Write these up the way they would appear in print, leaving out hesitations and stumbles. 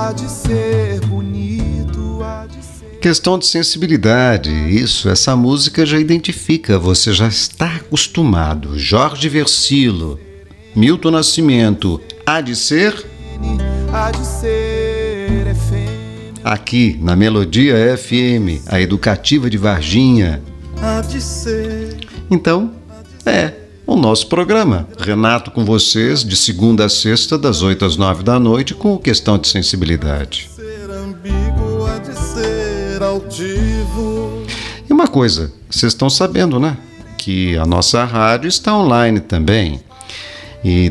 há de ser bonito, há de ser... Questão de sensibilidade, isso, essa música já identifica, você já está acostumado. Jorge Versilo, Milton Nascimento, há de ser... Há de ser FM. Aqui na Melodia FM, a educativa de Varginha. Há de ser. Então, o nosso programa. Renato com vocês, de segunda a sexta, das 8 às 9 da noite, com Questão de Sensibilidade. Ser ambíguo, há de ser altivo. E uma coisa, vocês estão sabendo, né? Que a nossa rádio está online também. E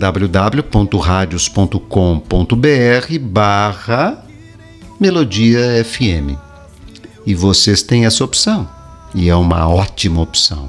www.radios.com.br/Melodia FM. E vocês têm essa opção. E é uma ótima opção.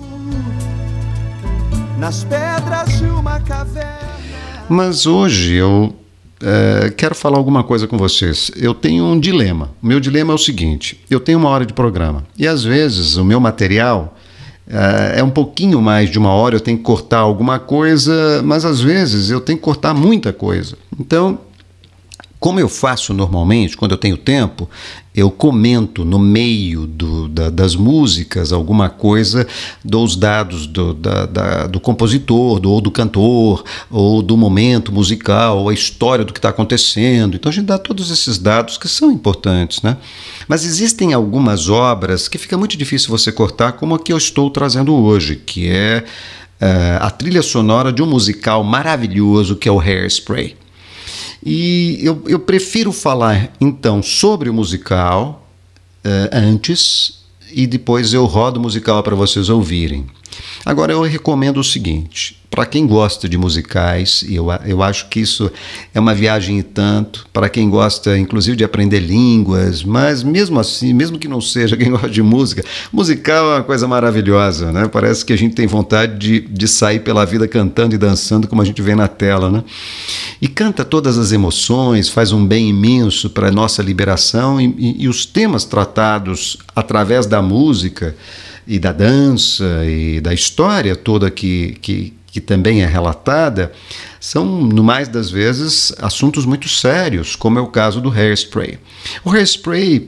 Nas pedras de uma caverna. Mas hoje eu quero falar alguma coisa com vocês. Eu tenho um dilema. O meu dilema é o seguinte: eu tenho 1 hora de programa. E às vezes o meu material é um pouquinho mais de 1 hora, eu tenho que cortar alguma coisa, mas às vezes eu tenho que cortar muita coisa. Então, como eu faço normalmente, quando eu tenho tempo, eu comento no meio das músicas alguma coisa, dou os dados do compositor, ou do cantor, ou do momento musical, ou a história do que está acontecendo. Então a gente dá todos esses dados que são importantes, né? Mas existem algumas obras que fica muito difícil você cortar, como a que eu estou trazendo hoje, que é a trilha sonora de um musical maravilhoso que é o Hairspray. E eu prefiro falar, então, sobre o musical antes e depois eu rodo o musical para vocês ouvirem. Agora, eu recomendo o seguinte, para quem gosta de musicais, e eu acho que isso é uma viagem e tanto, para quem gosta, inclusive, de aprender línguas, mas mesmo assim, mesmo que não seja quem gosta de música, musical é uma coisa maravilhosa, né? Parece que a gente tem vontade de sair pela vida cantando e dançando como a gente vê na tela, né? E canta todas as emoções, faz um bem imenso para a nossa liberação e os temas tratados através da música e da dança e da história toda que também é relatada, são, no mais das vezes, assuntos muito sérios, como é o caso do Hairspray. O Hairspray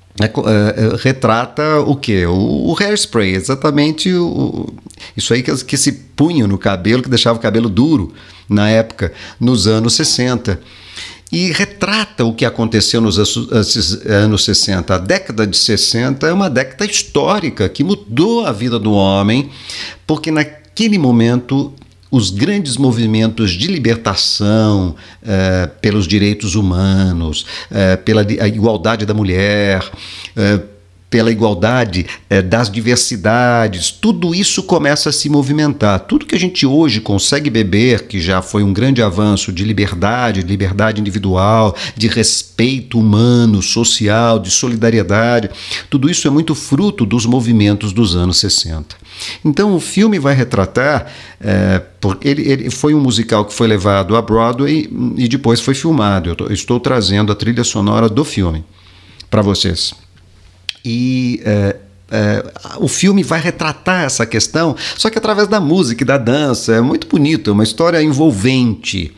retrata o quê? O hairspray, exatamente isso aí que se punha no cabelo, que deixava o cabelo duro na época, nos anos 60. E retrata o que aconteceu nos anos 60. A década de 60 é uma década histórica que mudou a vida do homem, porque naquele momento os grandes movimentos de libertação pelos direitos humanos, pela igualdade da mulher, pela igualdade das diversidades, tudo isso começa a se movimentar. Tudo que a gente hoje consegue beber, que já foi um grande avanço de liberdade individual, de respeito humano, social, de solidariedade, tudo isso é muito fruto dos movimentos dos anos 60. Então o filme vai retratar, ele foi um musical que foi levado a Broadway e depois foi filmado. Eu estou trazendo a trilha sonora do filme para vocês. E o filme vai retratar essa questão, só que através da música e da dança. É muito bonito, é uma história envolvente.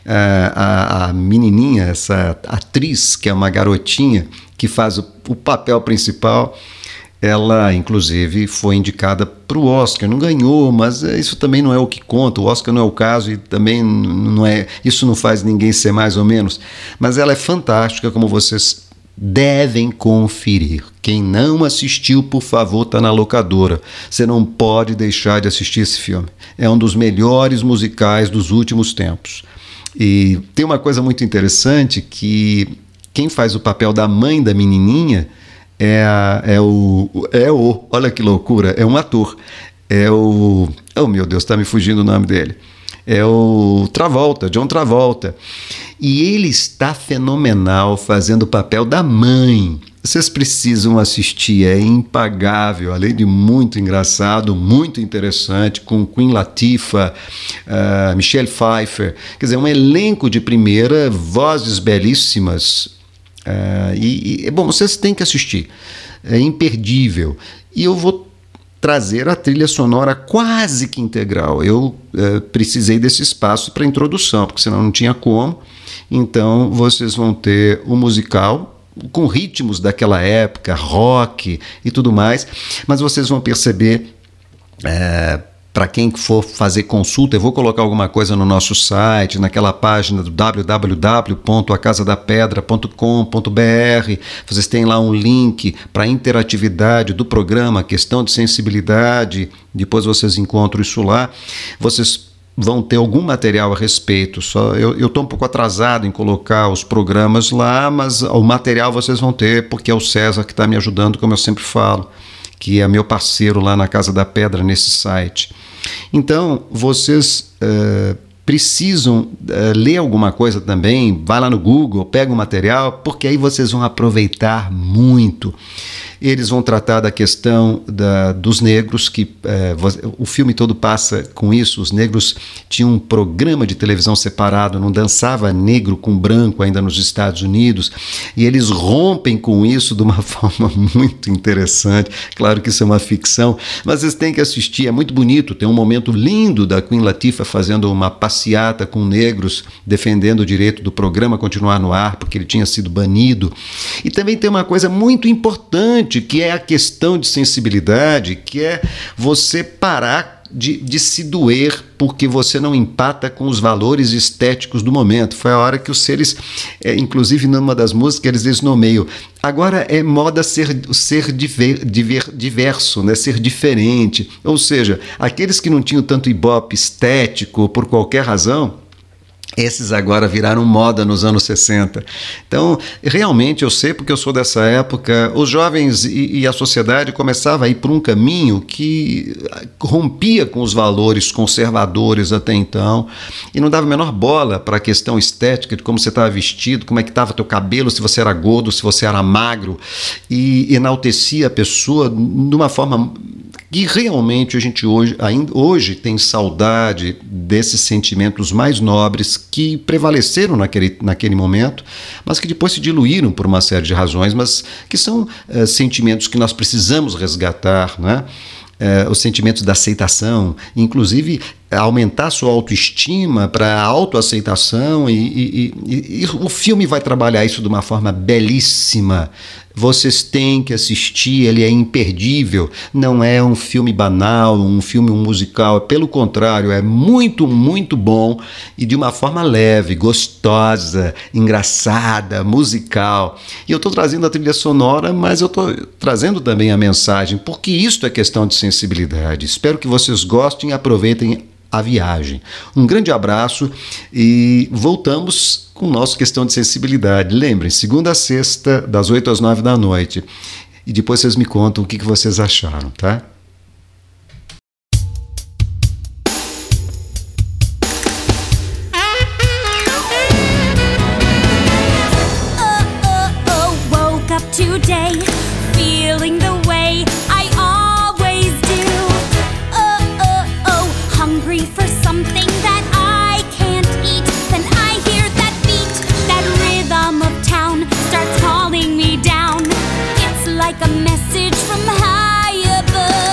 A menininha, essa atriz, que é uma garotinha, que faz o papel principal, ela, inclusive, foi indicada para o Oscar. Não ganhou, mas isso também não é o que conta. O Oscar não é o caso e também não é, isso não faz ninguém ser mais ou menos. Mas ela é fantástica, como vocês devem conferir. Quem não assistiu, por favor, está na locadora. Você não pode deixar de assistir esse filme. É um dos melhores musicais dos últimos tempos. E tem uma coisa muito interessante, que quem faz o papel da mãe da menininha olha que loucura, é um ator. Oh meu Deus, está me fugindo o nome dele. É o John Travolta. E ele está fenomenal fazendo o papel da mãe. Vocês precisam assistir, é impagável, além de muito engraçado, muito interessante, com Queen Latifah, Michelle Pfeiffer, quer dizer, um elenco de primeira, vozes belíssimas, bom, vocês têm que assistir, é imperdível. E eu vou trazer a trilha sonora quase que integral. Eu precisei desse espaço para introdução, porque senão não tinha como. Então vocês vão ter o musical com ritmos daquela época, rock e tudo mais, mas vocês vão perceber, para quem for fazer consulta, eu vou colocar alguma coisa no nosso site, naquela página do www.acasadapedra.com.br. Vocês têm lá um link para a interatividade do programa, questão de sensibilidade, depois vocês encontram isso lá. Vocês vão ter algum material a respeito. Eu estou um pouco atrasado em colocar os programas lá, mas o material vocês vão ter, porque é o César que está me ajudando, como eu sempre falo, que é meu parceiro lá na Casa da Pedra, nesse site. Então, vocês precisam ler alguma coisa também, vai lá no Google, pega o material, porque aí vocês vão aproveitar muito. Eles vão tratar da questão dos negros, que o filme todo passa com isso. Os negros tinham um programa de televisão separado, não dançava negro com branco ainda nos Estados Unidos, e eles rompem com isso de uma forma muito interessante. Claro que isso é uma ficção, mas vocês têm que assistir, é muito bonito. Tem um momento lindo da Queen Latifah fazendo uma passeata com negros, defendendo o direito do programa continuar no ar, porque ele tinha sido banido. E também tem uma coisa muito importante, que é a questão de sensibilidade, que é você parar de se doer porque você não empata com os valores estéticos do momento. Foi a hora que os seres, inclusive numa das músicas, eles dizem no meio, agora é moda ser diverso, né? Ser diferente. Ou seja, aqueles que não tinham tanto ibope estético por qualquer razão, esses agora viraram moda nos anos 60. Então, realmente, eu sei porque eu sou dessa época, os jovens e a sociedade começava a ir por um caminho que rompia com os valores conservadores até então e não dava a menor bola para a questão estética de como você estava vestido, como é que estava teu cabelo, se você era gordo, se você era magro, e enaltecia a pessoa de uma forma que realmente a gente hoje tem saudade desses sentimentos mais nobres que prevaleceram naquele momento, mas que depois se diluíram por uma série de razões, mas que são sentimentos que nós precisamos resgatar, né? Os sentimentos da aceitação, inclusive aumentar sua autoestima para a autoaceitação, e o filme vai trabalhar isso de uma forma belíssima. Vocês têm que assistir, ele é imperdível, não é um filme banal, um filme musical, pelo contrário, é muito, muito bom e de uma forma leve, gostosa, engraçada, musical. E eu estou trazendo a trilha sonora, mas eu estou trazendo também a mensagem, porque isto é questão de sensibilidade. Espero que vocês gostem e aproveitem a viagem. Um grande abraço e voltamos com o nosso Questão de Sensibilidade. Lembrem, segunda a sexta, das 8 às 9 da noite. E depois vocês me contam o que vocês acharam, tá? Like a message from high above.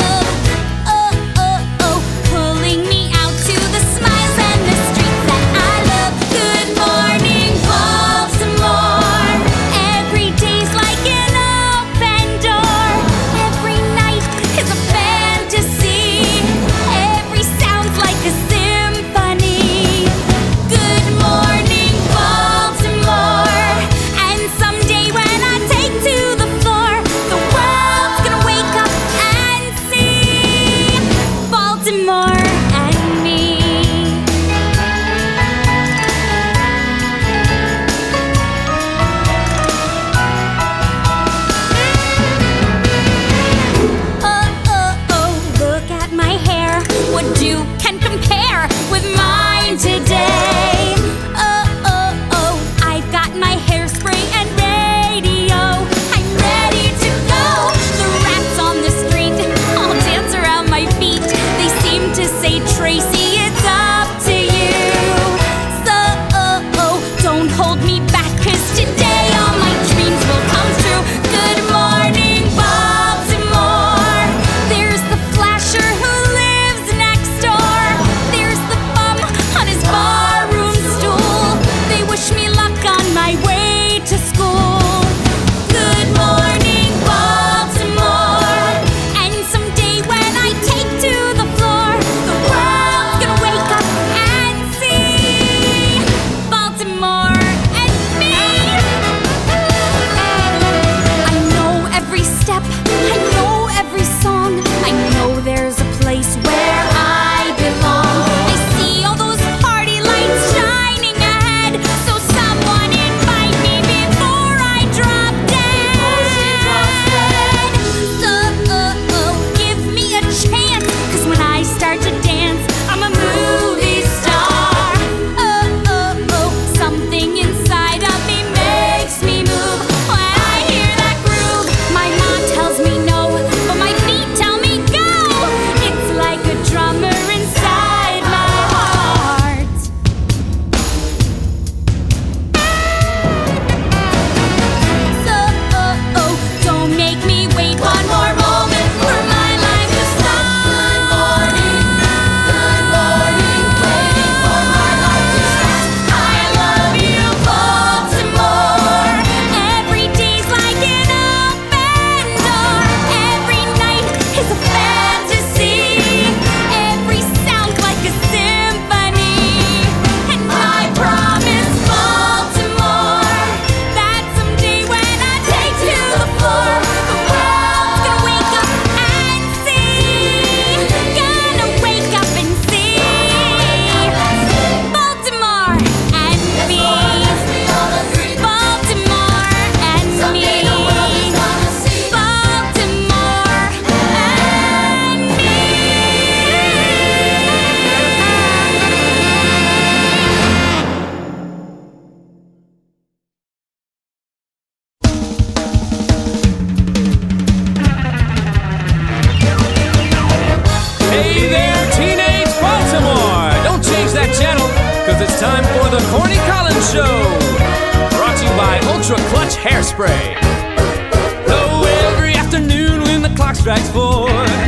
the Corny Collins Show, brought to you by Ultra Clutch Hairspray. Oh, every afternoon when the clock strikes 4,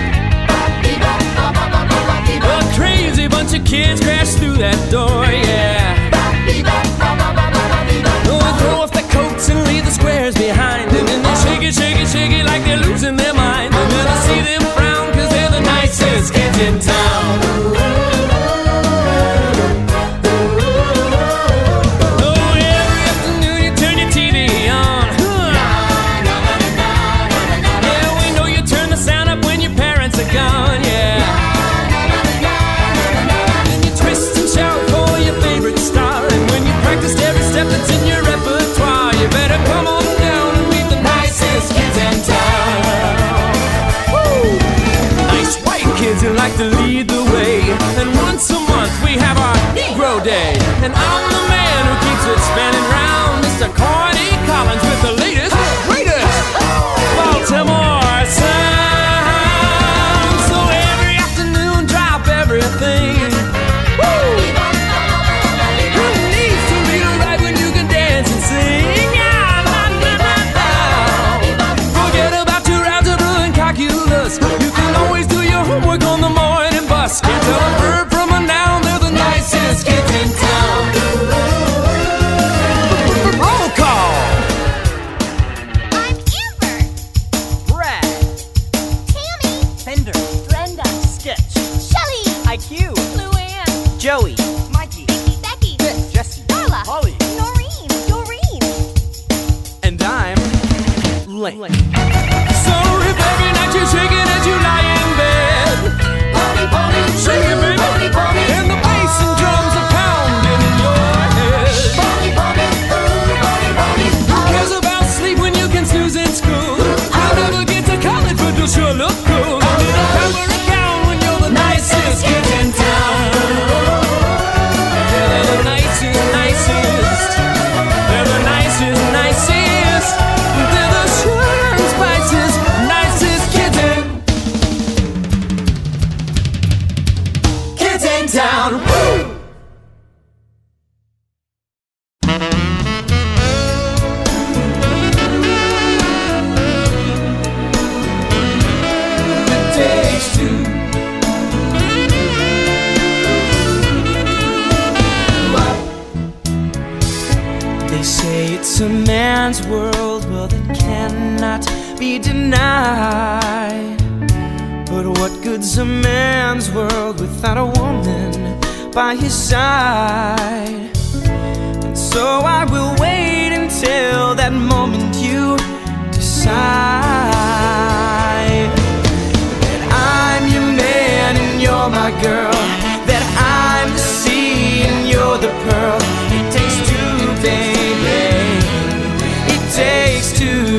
a crazy bunch of kids crash through that door, yeah. Oh, throw off the coats and leave the squares behind them, and they shake it, shake it, shake it like they're losing their mind. And then I see them frown 'cause they're the nicest kids in town. Gone, yeah. Then you twist and shout for your favorite star, and when you practiced every step that's in your repertoire, you better come on down and meet the nicest kids in town. Woo! Nice white kids who like to lead the way, and once a month we have our Negro Day, and I'm the man who keeps it spinning round, Mr. Corny Collins with the latest, greatest Baltimore sound. Everything. Woo! Who needs to be right when you can dance and sing? Forget about your algebra and calculus. You can always do your homework on the morning bus. Can't tell a verb from a noun. They're the nicest kids in town. Roll call. I'm Amber. Brad. Tammy. Fender. Brenda. Sketch. Shelly. IQ. Luann. Joey. Mikey. Becky. Jesse. Darla. Holly. Noreen. Doreen. And I'm Lane. So if every night you're shaking as you lie in bed, shake it, baby, and the bass and drums are pounding in your head. Who cares about sleep when you can snooze in school? You'll never get to college, but you'll sure look cool. A little cover account when you're the nicest kids in town. Yeah, they're the nicest, nicest. They're the nicest, nicest. They're the sugar and spices, nicest kids in town. Woo! It takes two. They say it's a man's world, well, that cannot be denied. But what good's a man's world without a woman by his side? And so I will wait until that moment you decide that I'm your man and you're my girl, that I'm the sea and you're the pearl. It takes two, baby, it takes two.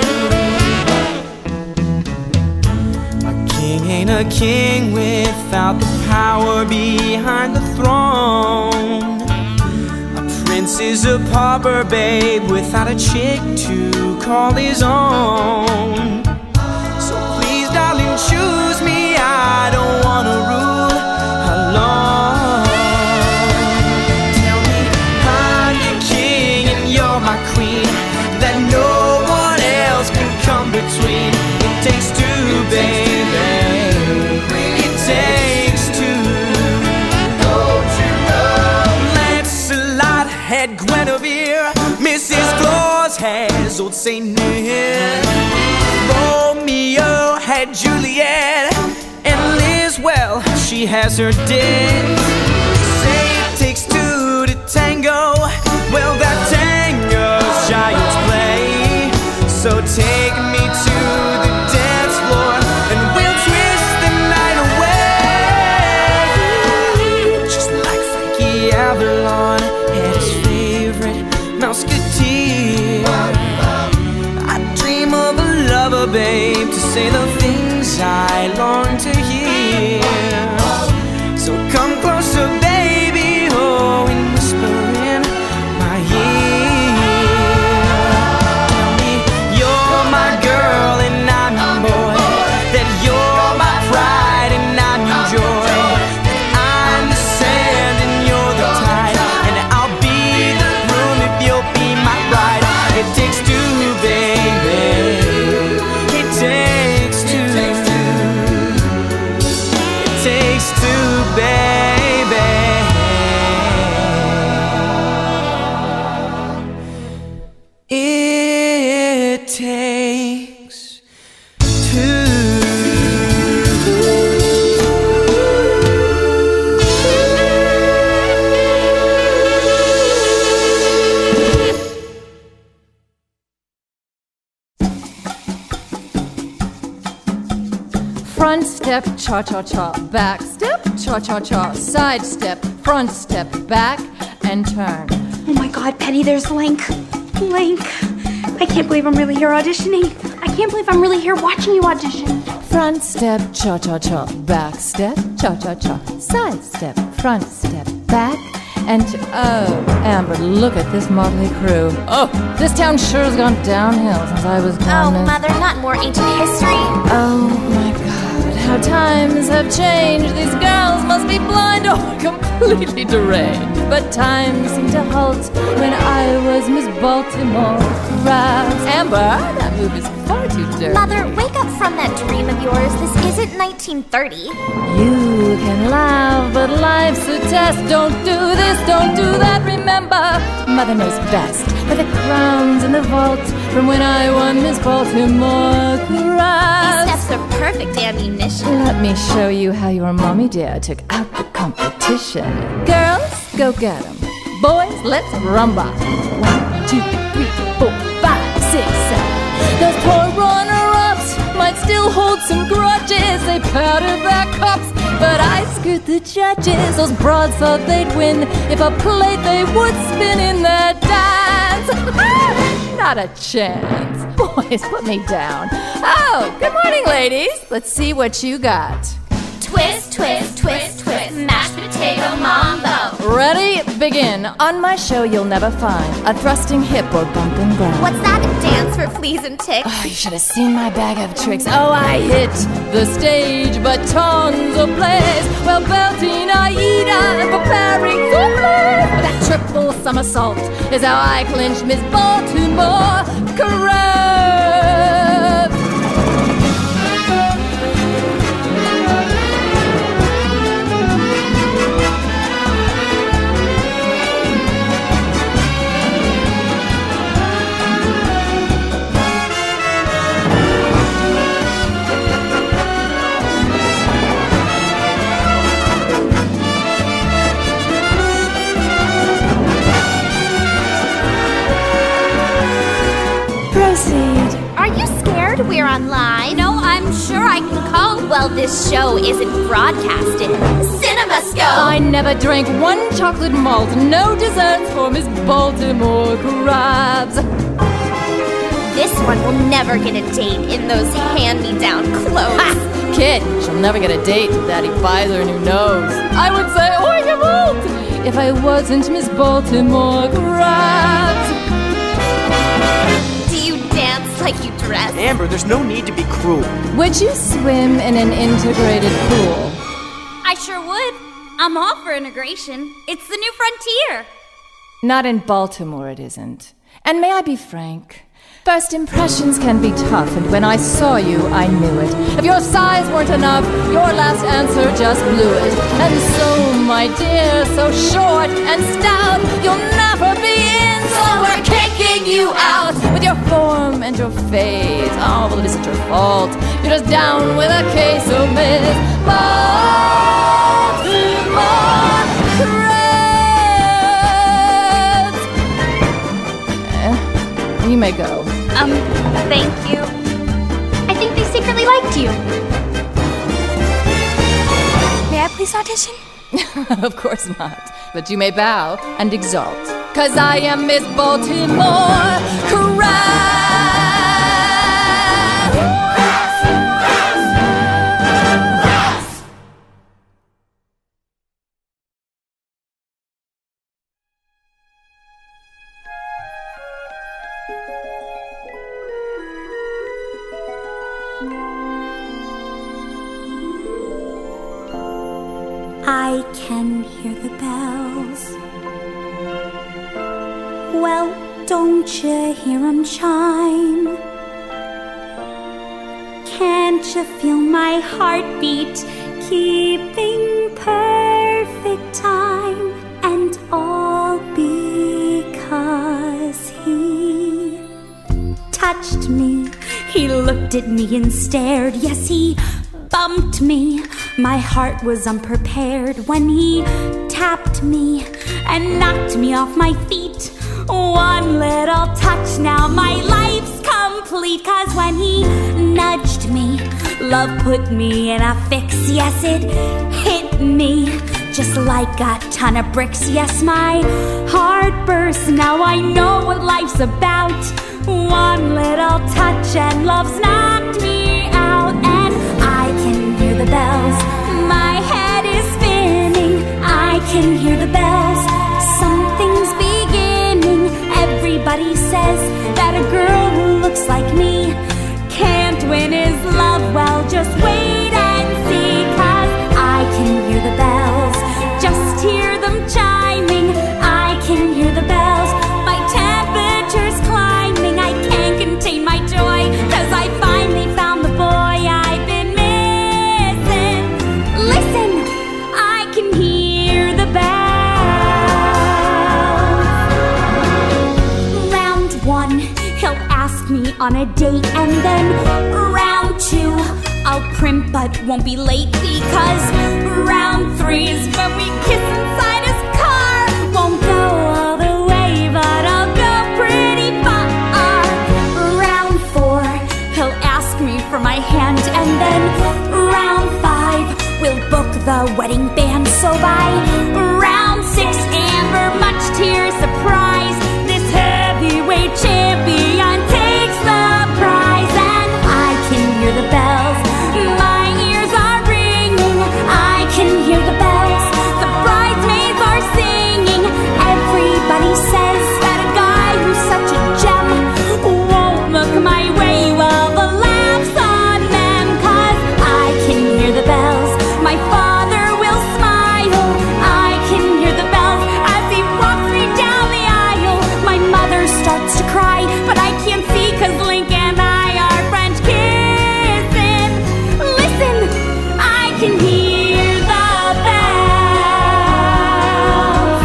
A king ain't a king without the power behind the throne. A prince is a pauper, babe, without a chick to call his own. So please, darling, choose me, I don't wanna rule alone. Tell me I'm your king and you're my queen, that no one else can come between. It takes two, baby, it takes two. Don't you know? Lancelot had Guinevere, Mrs. Claus has old Saint Nick, Romeo had Juliet, and Liz, well, she has her dick. Say it takes two to tango, well, that tango's child's play. So take me to the dance floor and we'll twist the night away. Just like Frankie Avalon had his favorite Mouseketeer. I dream of a lover, babe, to say the things I long to hear. So come closer, baby, oh, and whisper in my ear. front step, cha-cha-cha, back step, cha-cha-cha, side step, front step, back, and turn. Oh my God, Penny, there's Link. Link. I can't believe I'm really here auditioning. I can't believe I'm really here watching you audition. Front step, cha-cha-cha, back step, cha-cha-cha, side step, front step, back, and oh, Amber, look at this motley crew. Oh, this town sure has gone downhill since I was gone. Oh, Mother, not more ancient history. Oh my God, how times have changed. These girls must be blind or completely deranged. But time seemed to halt when I was Miss Baltimore Crabs. Amber, that move is far too dirty. Mother, wake up from that dream of yours. This isn't 1930. You can laugh, but life's a test. Don't do this, don't do that. Remember, Mother knows best. For the crowns in the vault from when I won Miss Baltimore Crabs. These steps are perfect ammunition. Let me show you how your mommy dear took out the competition. Girls, go get 'em. Boys, let's rumba. 1, 2, 3, 4, 5, 6, 7. Those poor runner-ups might still hold some grudges. They powdered their cups, but I screwed the judges. Those broads thought they'd win if I played, they would spin in their dance. Not a chance. Boys, put me down. Oh, good morning, ladies. Let's see what you got. Twist, twist, twist, twist. Mashed potato mambo. Ready? Begin. On my show, you'll never find a thrusting hip or bumping ground. What's that? A dance for fleas and ticks? Oh, you should have seen my bag of tricks. Oh, I hit the stage, but tons of plays. Well, belting Aida and preparing for play. That triple somersault is how I clinched Miss Baltimore Crabs. Proceed. Are you scared we're online? No, I'm sure I can cope. Well, this show isn't broadcasted. CinemaScope! I never drank one chocolate malt, no desserts for Miss Baltimore Crabs. This one will never get a date in those hand-me-down clothes. Ha! Kid, she'll never get a date till Daddy buys her a new nose. I would say, oh, you won't, if I wasn't Miss Baltimore Crabs. Do you dance like you dress? Amber, there's no need to be cruel. Would you swim in an integrated pool? I sure would. I'm all for integration. It's the new frontier. Not in Baltimore, it isn't. And may I be frank? First impressions can be tough, and when I saw you, I knew it. If your size weren't enough, your last answer just blew it. And so, my dear, so short and stout, you'll never be in, so we're kicking you out. With your form and your face, oh, well, it isn't your fault. You're just down with a case of Miss Baltimore Crabs. You may go. Thank you. I think they secretly liked you. May I please audition? Of course not. But you may bow and exalt. 'Cause I am Miss Baltimore Crabs. I can hear the bells. Well, don't you hear 'em chime? Can't you feel my heartbeat keeping perfect time? And all because he touched me. He looked at me and stared. Yes, he bumped me. My heart was unprepared when he tapped me and knocked me off my feet. One little touch, now my life's complete. 'Cause when he nudged me Love put me in a fix, yes, it hit me just like a ton of bricks. Yes, my heart burst, now I know what life's about. One little touch and love's knocked me out. And I can hear the bells, my head is spinning. I can hear the bells, something's beginning. Everybody says that a girl who looks like me can't win his love. Well, just wait and see, 'cause I can hear the bells, just hear them chiming. I can hear the bells, my temperature's climbing. I can't contain my joy, 'cause I finally found the boy I've been missing. Listen, I can hear the bells. Round one, he'll ask me on a date, and then round two, I'll primp but won't be late, because round three is when we kiss inside his car. Won't go all the way, but I'll go pretty far. Round four, he'll ask me for my hand, and then round five, we'll book the wedding band. So by round six, Amber, much to your surprise, this heavyweight champion takes the prize. And I can hear the bells, my ears are ringing. I can hear the bells, the bridesmaids are singing. Everybody says that a guy who's such a gem won't look my way. Well, the laugh's on them, 'cause I can hear the bells, my father will smile. I can hear the bells as he walks me down the aisle. My mother starts to cry, but I can't see, 'cause Link and I are French kissing. Listen, I can hear the bells.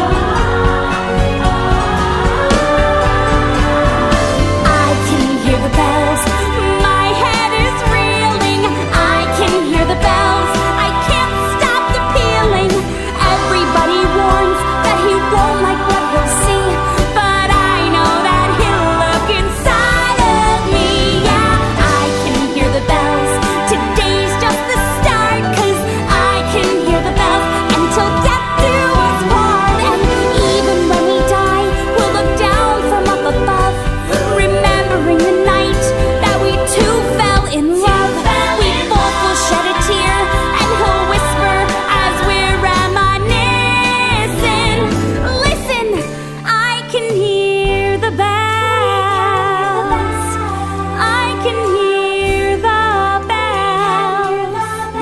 I can hear the bells, my head is reeling. I can hear the bells, I can't stop the pealing. Everybody warns that he won't like what he'll see, but I know that he'll look inside of me. Yeah, I can hear the bells, today's just the start, 'cause I can hear the bells until death do us part. And even when we die, we'll look down from up above, remembering the night that we two fell in love. We both will shed a tear, and he'll whisper as we're reminiscing. Listen, I can hear the bells. I can hear the bells.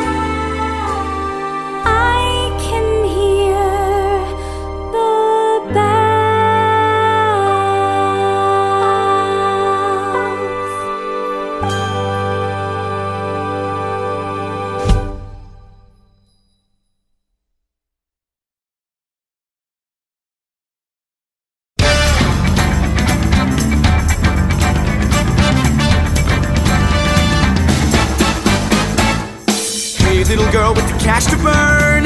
I can hear the Hey, little girl with the cash to burn.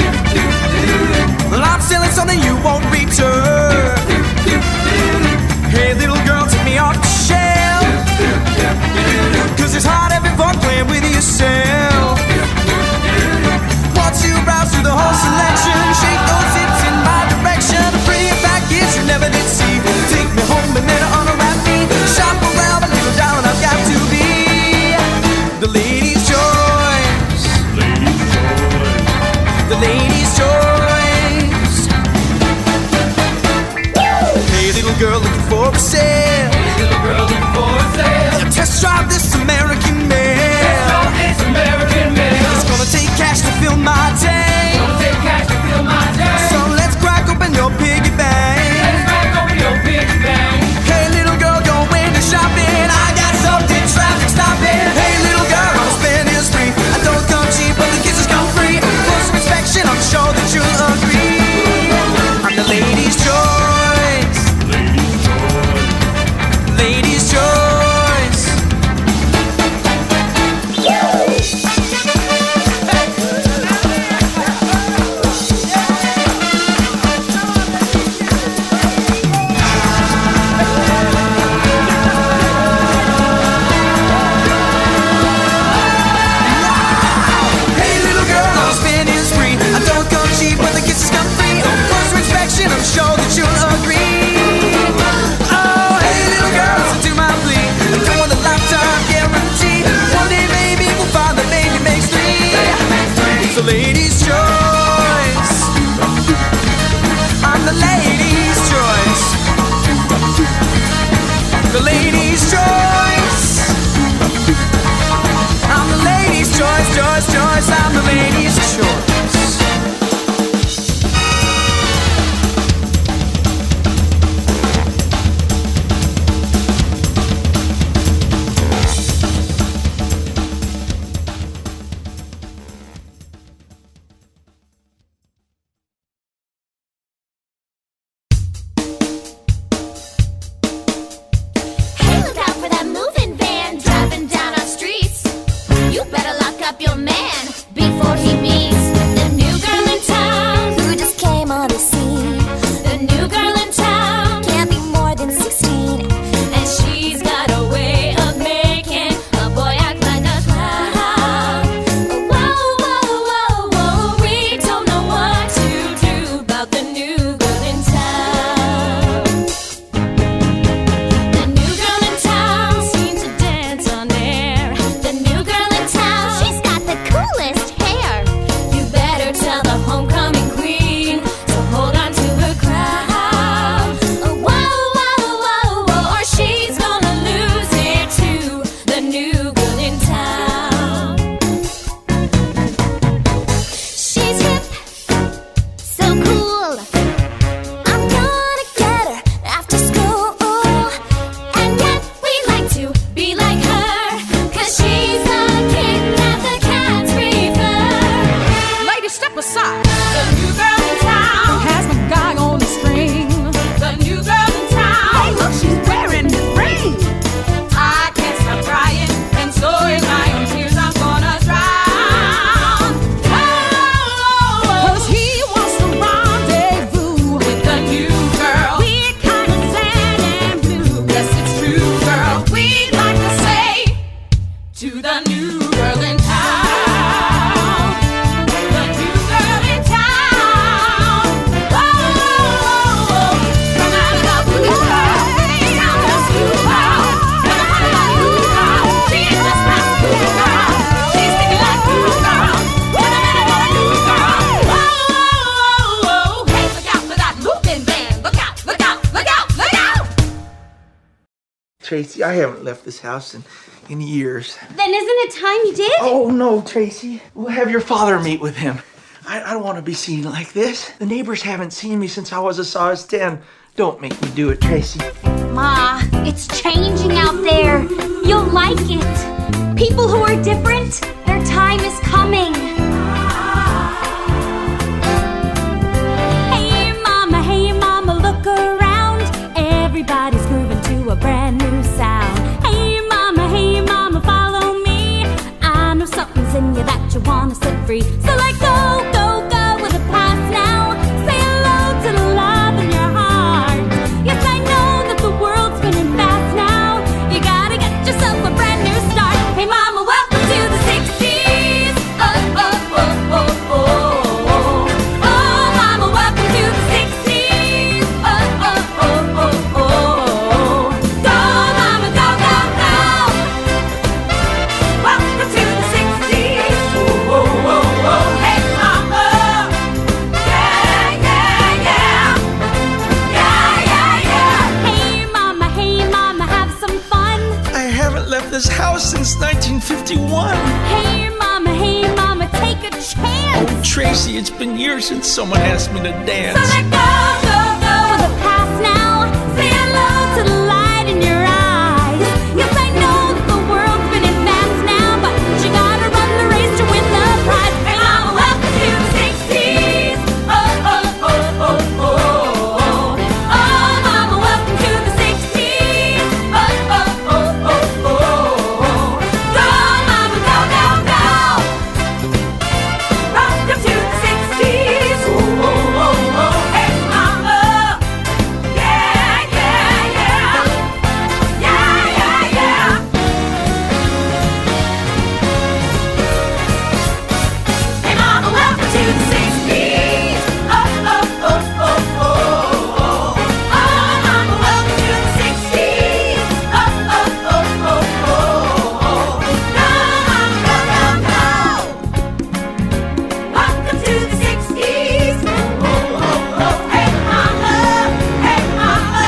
Well, I'm selling something you won't return. Hey, little girl, take me off the shelf, 'cause it's hard having fun playing with yourself. Once you browse through the whole selection, shake those hips in my direction. A pretty package you never did see. Take me home and then unwrap me. Shop around, a little down, I've got to be the lady's choice. The lady's choice. Hey, little girl looking for a sale. Hey, little girl looking for a sale. Test drive this American male. Test drive this American male. It's gonna take cash to fill my tank. It's gonna take cash to fill my tank. So let's crack open your piggy bank. Let's crack open your piggy bank. Hey, little girl, go into shopping. I got something traffic stopping. Hey, little girl, I'm spending spree. I don't come cheap, but the kisses come free. Close inspection, I'm sure that you'll agree. I'm the lady's choice. Lady's choice. Lady's choice. Tracy, I haven't left this house in years. Then isn't it time you did? Oh, no, Tracy. We'll have your father meet with him. I don't want to be seen like this. The neighbors haven't seen me since I was a size 10. Don't make me do it, Tracy. Ma, it's changing out there. You'll like it. People who are different, their time is coming. Hey mama, look around. Everybody's grooving to a brand new sound. Hey mama, follow me. I know something's in you that you wanna set free. So like go with the past now. Say hello to the love in your heart. Yes, I know that the world's spinning fast now. You gotta get yourself a brand new start. Hey mama, welcome to the 60s. Oh, oh, oh, oh, oh. Oh, mama, welcome to the 60s. Oh, oh, oh, oh, oh. Go, mama, go, go, go. Welcome to the 60s. Oh, oh, oh, oh. Hey mama. Yeah, yeah, yeah. Yeah, yeah, yeah. Hey mama, have some fun. I haven't left this house since 1951. Hey mama, take a chance. Oh, Tracy, it's been years since someone asked me to dance. So let go with the past now. Say hello to the light in your eyes. Yes, I know that the world's spinning fast now, but you gotta run the race to win the prize. Hey mama, welcome to the 60s. Oh, oh, oh, oh, oh. Oh, mama, welcome to the 60s. Oh, oh, oh, oh, oh. Go, mama, go, go, go. Welcome to the 60s. Oh, oh, oh, oh. Hey mama. Yeah, yeah, yeah. Yeah, yeah, yeah. Hey mama, welcome to the 60s. Oh, oh, oh, oh, oh. Oh, mama, welcome to the 60s. Oh, oh, oh, oh, oh. Go, mama, go, go, go. Welcome to the 60s. Oh, oh, oh. Hey mama, hey mama.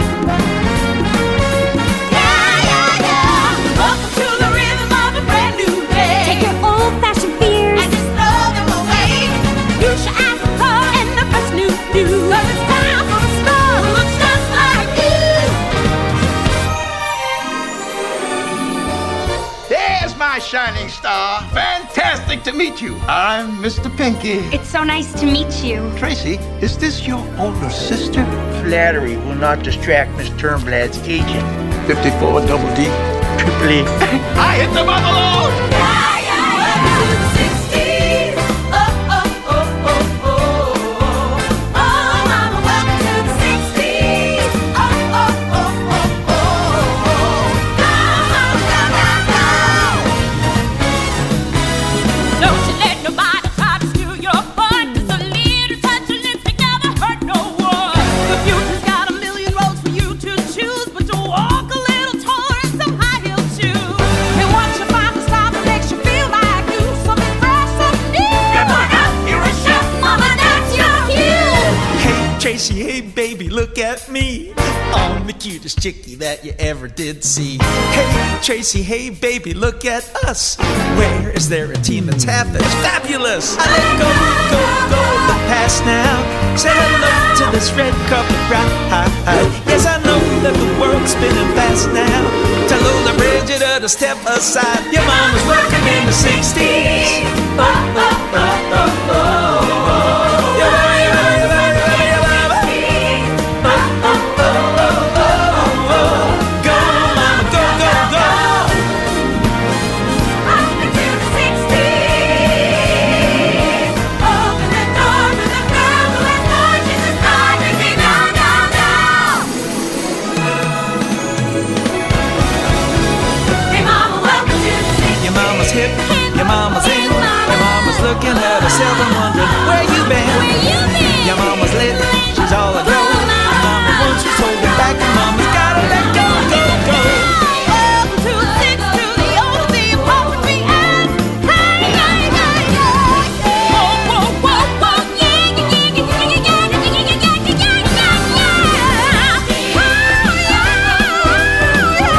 Yeah, yeah, yeah. Welcome to the rhythm of a brand new day. Take your old-fashioned fears and just throw them away. You should ask her and the fresh new you. 'Cause it's time for a star who looks just like you. There's my shining star. Fantastic to meet you. I'm Mr. Pinky. It's so nice to meet you. Tracy, is this your older sister? Flattery will not distract Miss Turnblad's agent. 54 double D. Triple E. I hit the bungalow! Yeah, yeah, yeah. To the 60s. Oh, oh, oh, oh, oh. Oh, mama, welcome to the 60s. Oh, oh, oh, oh, oh. Go, mama, go, go, go. Don't you let nobody try to steal your fun. 'Cause a little touch of lipstick never hurt no one. The future's got a million roads for you to choose, but to walk a little taller in some high-heel shoes. And once you find the style that makes you feel like you, something fresh, something new. Come on up, you're a chef, mama, that's your cue. Hey, Tracy, hey, baby, look at me. I'm the cutest chickie that you ever did see. Hey, Tracy, hey, baby, look at us. Where is there a team that's half as fabulous? I let go the past now. Say hello to this red carpet ride. Yes, I know that the world's spinning fast now. Tell Lola Brigida to step aside. Your mama's working in the 60s. Oh, oh, oh, oh, oh. Your mama. Hip, your mama's in, your mama's looking at herself and wondering where you been. Your mama's lit, she's all aglow. Your mama wants you holding back, and mama's gotta let go, go, go. Welcome to the 6 to the old, the apostrophe S. Hey, hey, hey, hey. Whoa, whoa, whoa, whoa, yeah, yeah, yeah, yeah, yeah, yeah, yeah, yeah, yeah, yeah, yeah, yeah.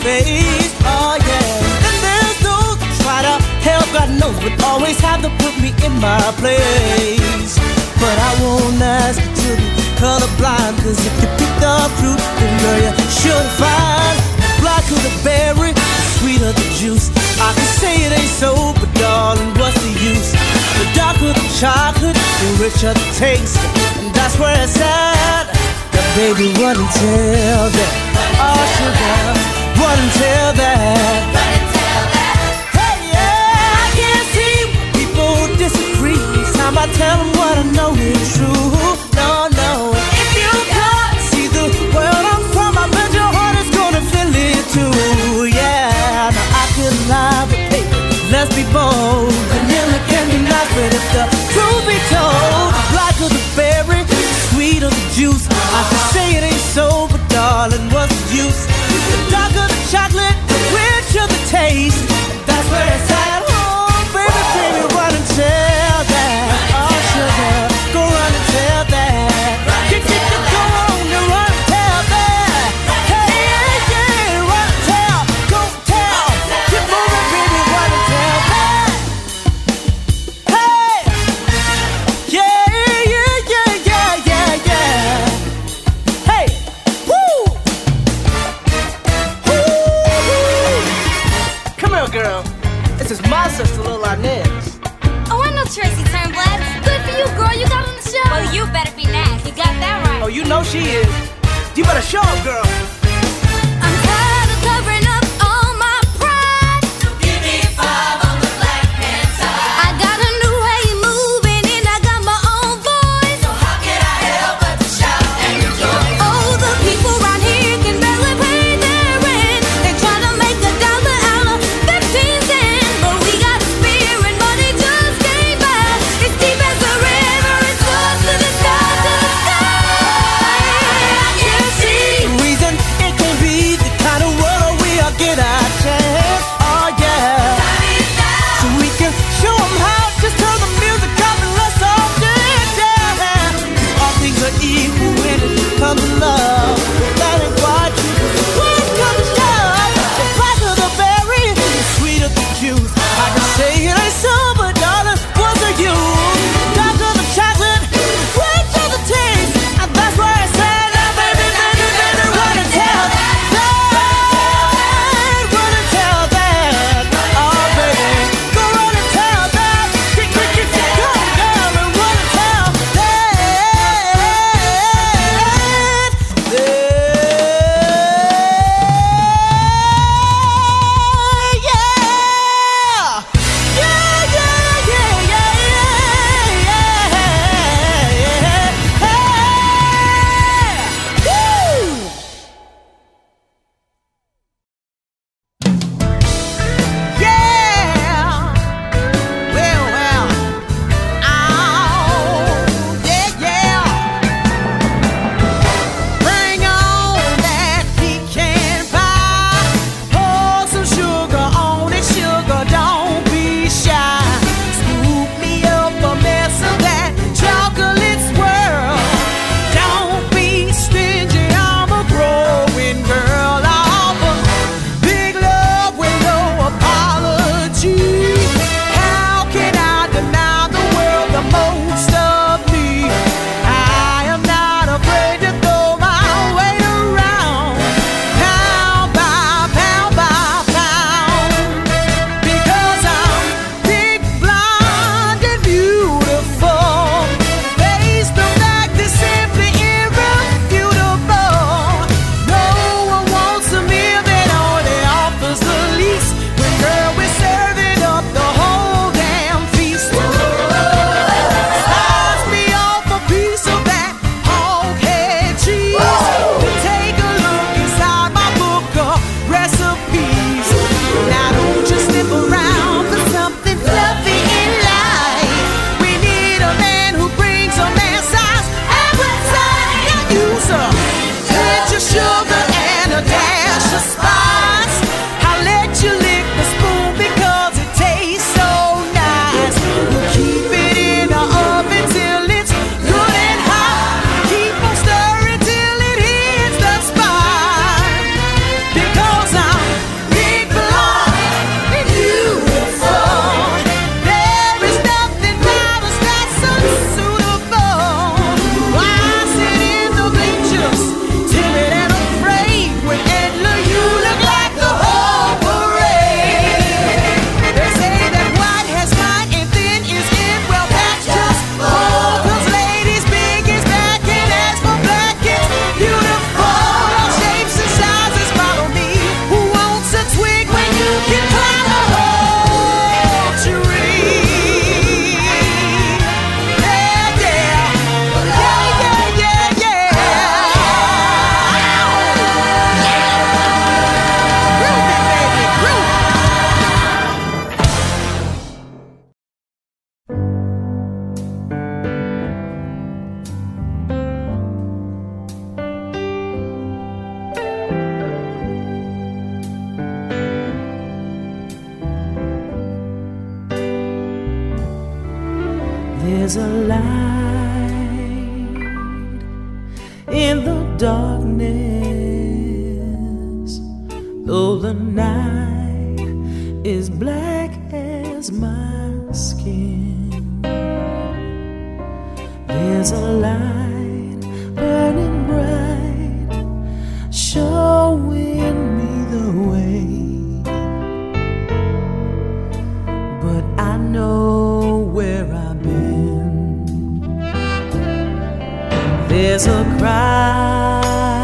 face. Oh yeah. And there's those that try to help, God knows, but always have to put me in my place. But I won't ask you to be colorblind, cause if you pick the fruit, then girl, you should find the black of the berry, the sweet of the juice. I can say it ain't so, but darling, what's the use? The darker the chocolate, the richer the taste. And that's where it's at. But baby, run and tell that. Oh, sugar, run and tell that. Run and tell that. Hey, yeah, I can't see why people disagree. Time I tell them what I know is true. No, no. If you can't see the world I'm from, I bet your heart is gonna feel it too. Yeah, now I could lie, but hey, let's be bold. Vanilla can be nice, but if the truth be told, the black of the berry, the sweet of the juice. I can say it ain't so, but darling, what's the use? The darker the chocolate, the richer the taste. That's where it's at. Oh, baby, baby, run and tell that. Oh, sugar, go run and tell that. You go on and run and tell that. Hey, yeah, yeah, run and tell, go tell. Keep moving, baby, run and tell that. Hey, yeah, yeah, yeah, yeah, yeah, yeah. Hey, woo, woo. Come here, girl. This is my sister, Lil Inez. Oh, I know Tracy Turnblad. Good for you, girl. You got on the show. Well, you better be next. You got that right. Oh, you know she is. You better show up, girl. I'm tired of covering up all my pride. Give me 5 on the black hand side. I got a new way of moving and I got my own voice. So how can I help but to shout and rejoice? Oh, the people around here can barely pay their rent. They're trying to make $1 out of 15 cents. But we got a spirit, money just came back. It's deep as a river, it's close to the sky, to the sky. I can see The reason There's a light in the darkness, though the night is black as my skin. There's a light burning bright, showing me the way. But I know where I've been. There's a cry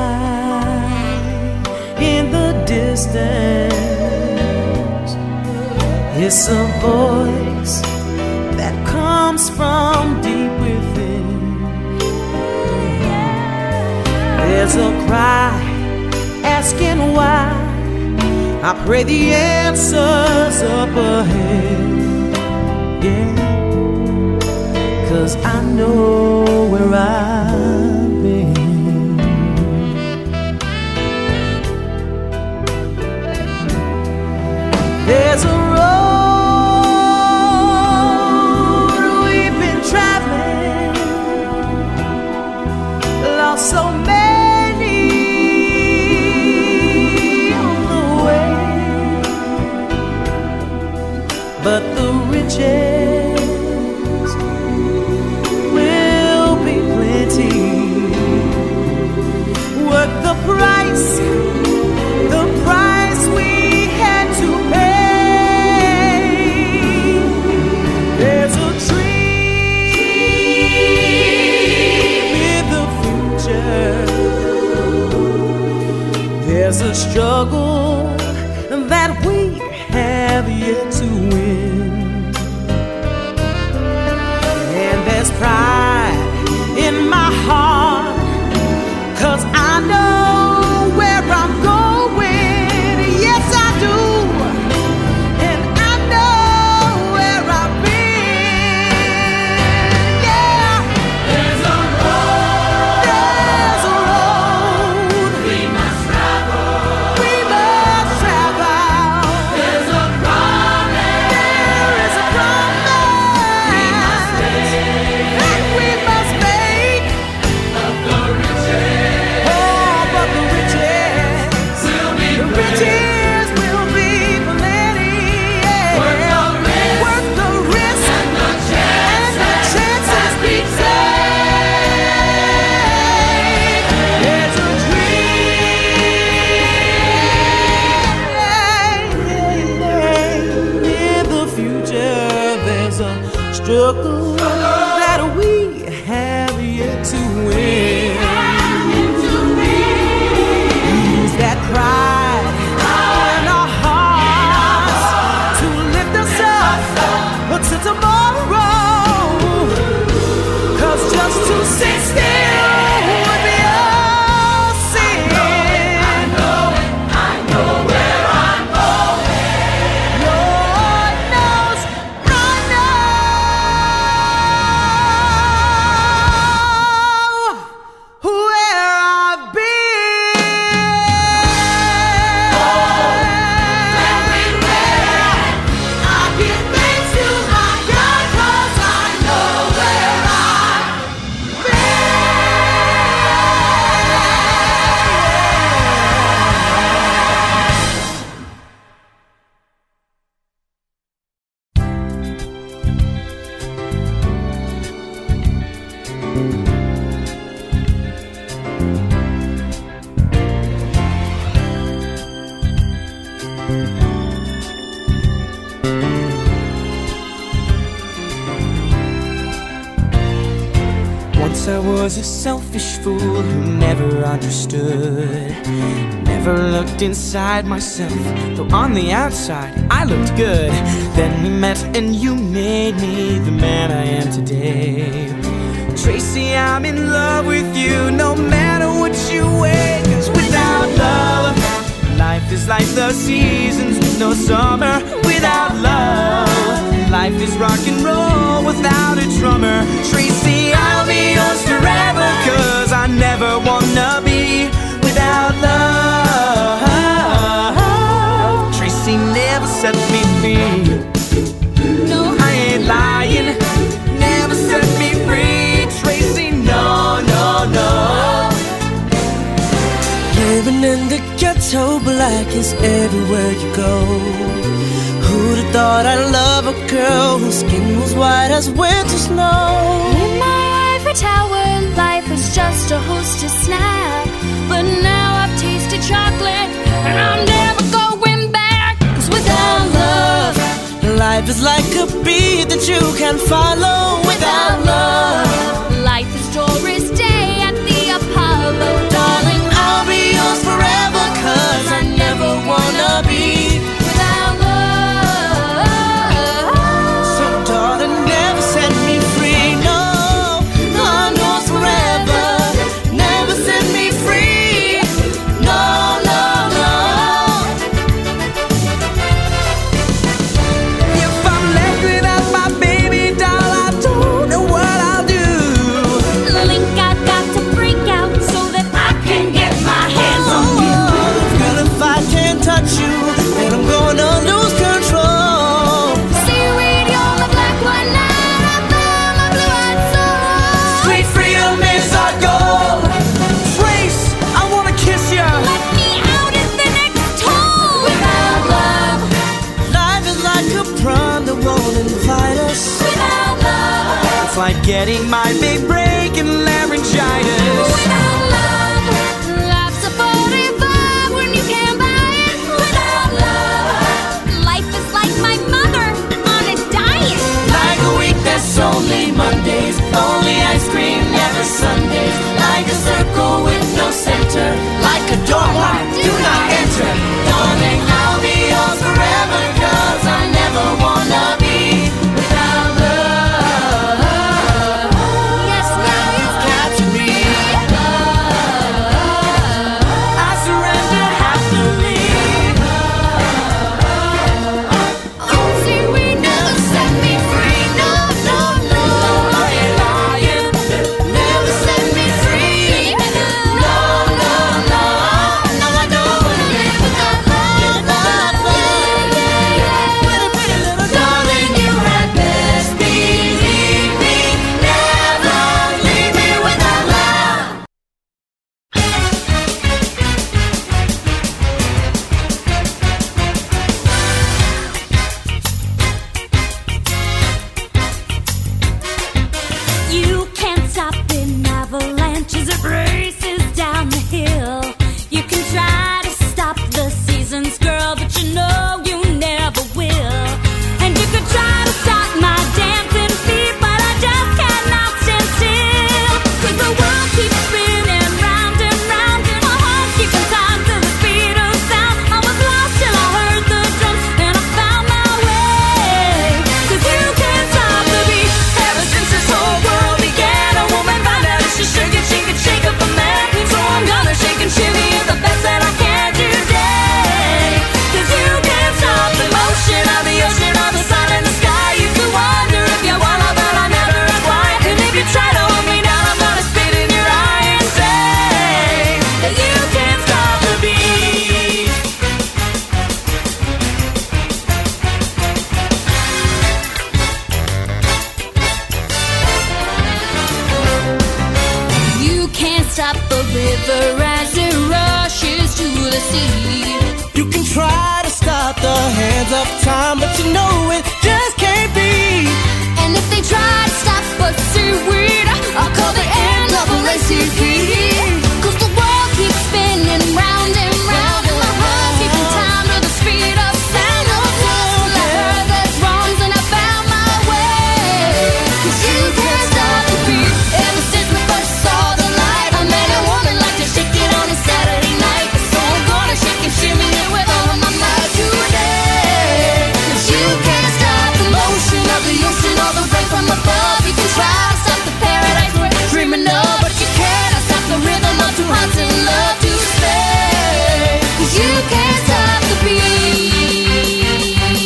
in the distance. It's a voice that comes from deep within. There's a cry asking why. I pray the answer's up ahead. Yeah, 'cause I know where I've been. There's a road we've been traveling, lost so many on the way, but the riches will be plenty. Worth the price we had to pay. There's a dream in the future. There's a struggle that we have yet to win. And there's pride in my heart, 'cause I know where I'm going. Yes, I do. And I know where I've been. Yeah. There's a road. There's a road we must travel. We must travel. There's a promise. There is a promise we must make. That we must make. But the riches, oh, but the riches will be plenty. Yeah. Worth the risk and the chances we take. There's a dream in the future. There's a struggle that we have yet to win. Use that pride in our hearts to lift us up to tomorrow. 'Cause just to sit still would be a sin. I know where I'm going. Lord knows I know where I've been. I give thanks to my God, 'cause I know where I've Once I was a selfish fool who never understood, never looked inside myself, though on the outside I looked good. Then we met and you made me the man I am today. Tracy, I'm in love with you no matter what you weigh. 'Cause without love, life is like the seasons with no summer. Without love, life is rock and roll without a drummer. Tracy, I'll be yours forever, 'cause I never wanna be without love. Tracy never set me free. No, I ain't lying. Never set me kiss everywhere you go. Who'd have thought I'd love a girl whose skin was white as winter snow? In my ivory tower, life was just a hostess snack. But now I've tasted chocolate, and I'm never going back. 'Cause without love, life is like a beat that you can't follow. Without love, life is Doris Day at the Apollo. darling, I'll be yours forever, 'cause I never wanna be without love. So darling, never set me free, no, I'm yours forever. Never set me free, no, no, no. If I'm left without my baby doll, I don't know what I'll do. Link, I've got to break out so that I can get my hands on you. Girl, if I can't touch you, then I'm gonna lose control. Seaweed, you're my black one night, I found my blue-eyed soul. Sweet freedom is our goal. Trace, I wanna kiss you. Let me out at the next toll. Without love, Life is like a prom that won't invite us. without love, It's like getting my big break in laryngitis. without love, life's a 45 when you can't buy it. Without love, Life is like my mother on a diet. Like a week that's only Mondays, only ice cream, never Sundays. Like a circle with no center, like a door marked, do not enter. Darling, I'll be yours forever, 'cause I never wanna be without love. yes, now you've Capture me. I surrender happily. See, we never set me free. No, no, no. Lying, never set me free. No, no, no. No, I don't wanna live without love. Pretty little darling, you had best believe me. Never leave me without love. You can't stop an avalanche as it races down the hill. You can try to stop the seasons, girl, but you know you never will. And you could try to stop my dancing feet, but I just cannot stand still. 'Cause the world keeps spinning round and round, and my heart's keeping time to the speed of sound. I was lost till I heard the drums, and I found my way. 'Cause you can't stop the beat. Ever since this whole world began, a woman found out if she should get, she could shake up a man. So I'm gonna shake and shimmy it the best that I can today. 'Cause you can't stop the motion of the ocean, of the sun and the sky. You could wonder if you wanna, but I never ask why. And if you try to hold me down, I'm gonna spit in your eye and say that you can't stop the beat. You can't stop the river as it rushes to the sea. You can try to stop the hands of time, but you know it just can't be. And if they try to stop us, seaweed, I'll call the end of a ACP. 'Cause the world keeps spinning round and round, and my heart's keeping time to the speed of sound. I heard the drums and I found my way. 'Cause you can't stop the beat. Ever since we first saw the light, a man and woman like to shake it on a Saturday night. So I'm gonna shake and shimmy it with all of my might today. 'Cause you can't stop the motion of the ocean or the rain from above. You can try to stop the paradise we're dreaming of, but you cannot stop the rhythm of two hearts in love to stay. 'Cause you can't stop the beat.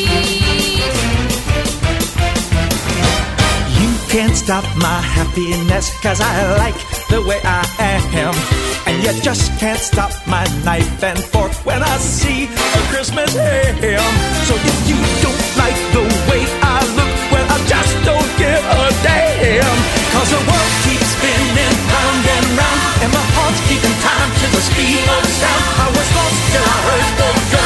You can't stop my happiness, 'cause I like the way I am. And you just can't stop my knife and fork when I see a Christmas ham. So if you don't like the way I look, well, I just don't give a damn. 'Cause the world keeps spinning round and round, and my heart's keeping time to the speed of sound. I was lost till I heard the drum.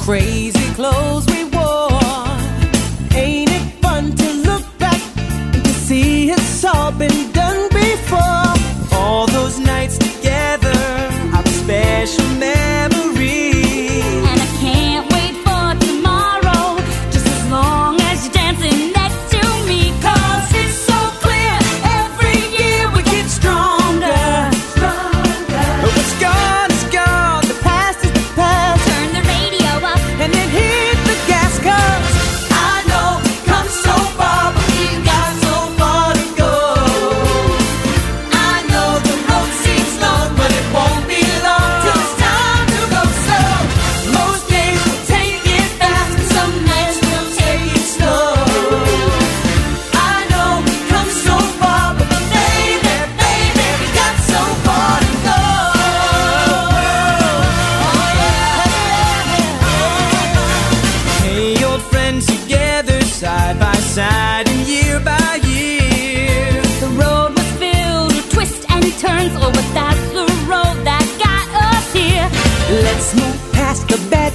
crazy clothes we wore. Ain't it fun to look back and to see it's all been done before? All those nights together are special memories. And I can't wait for tomorrow, just as long as you're dancing next to me. 'Cause it's so clear, every year we get stronger. But what's gone is gone, the past is the past. Turn the radio up And then hit the gas, 'cause I know we've come so far, but we've got so far to go. I know the road seems long, but it won't be long till it's time to go slow. Most days we'll take it fast, and some nights we'll take it slow. I know we've come so far, but baby, baby, we got so far to go. Hey, old friends together, side by side and year by year. The road was filled with twists and turns. Oh, but that's the road that got us here. Let's move past the bad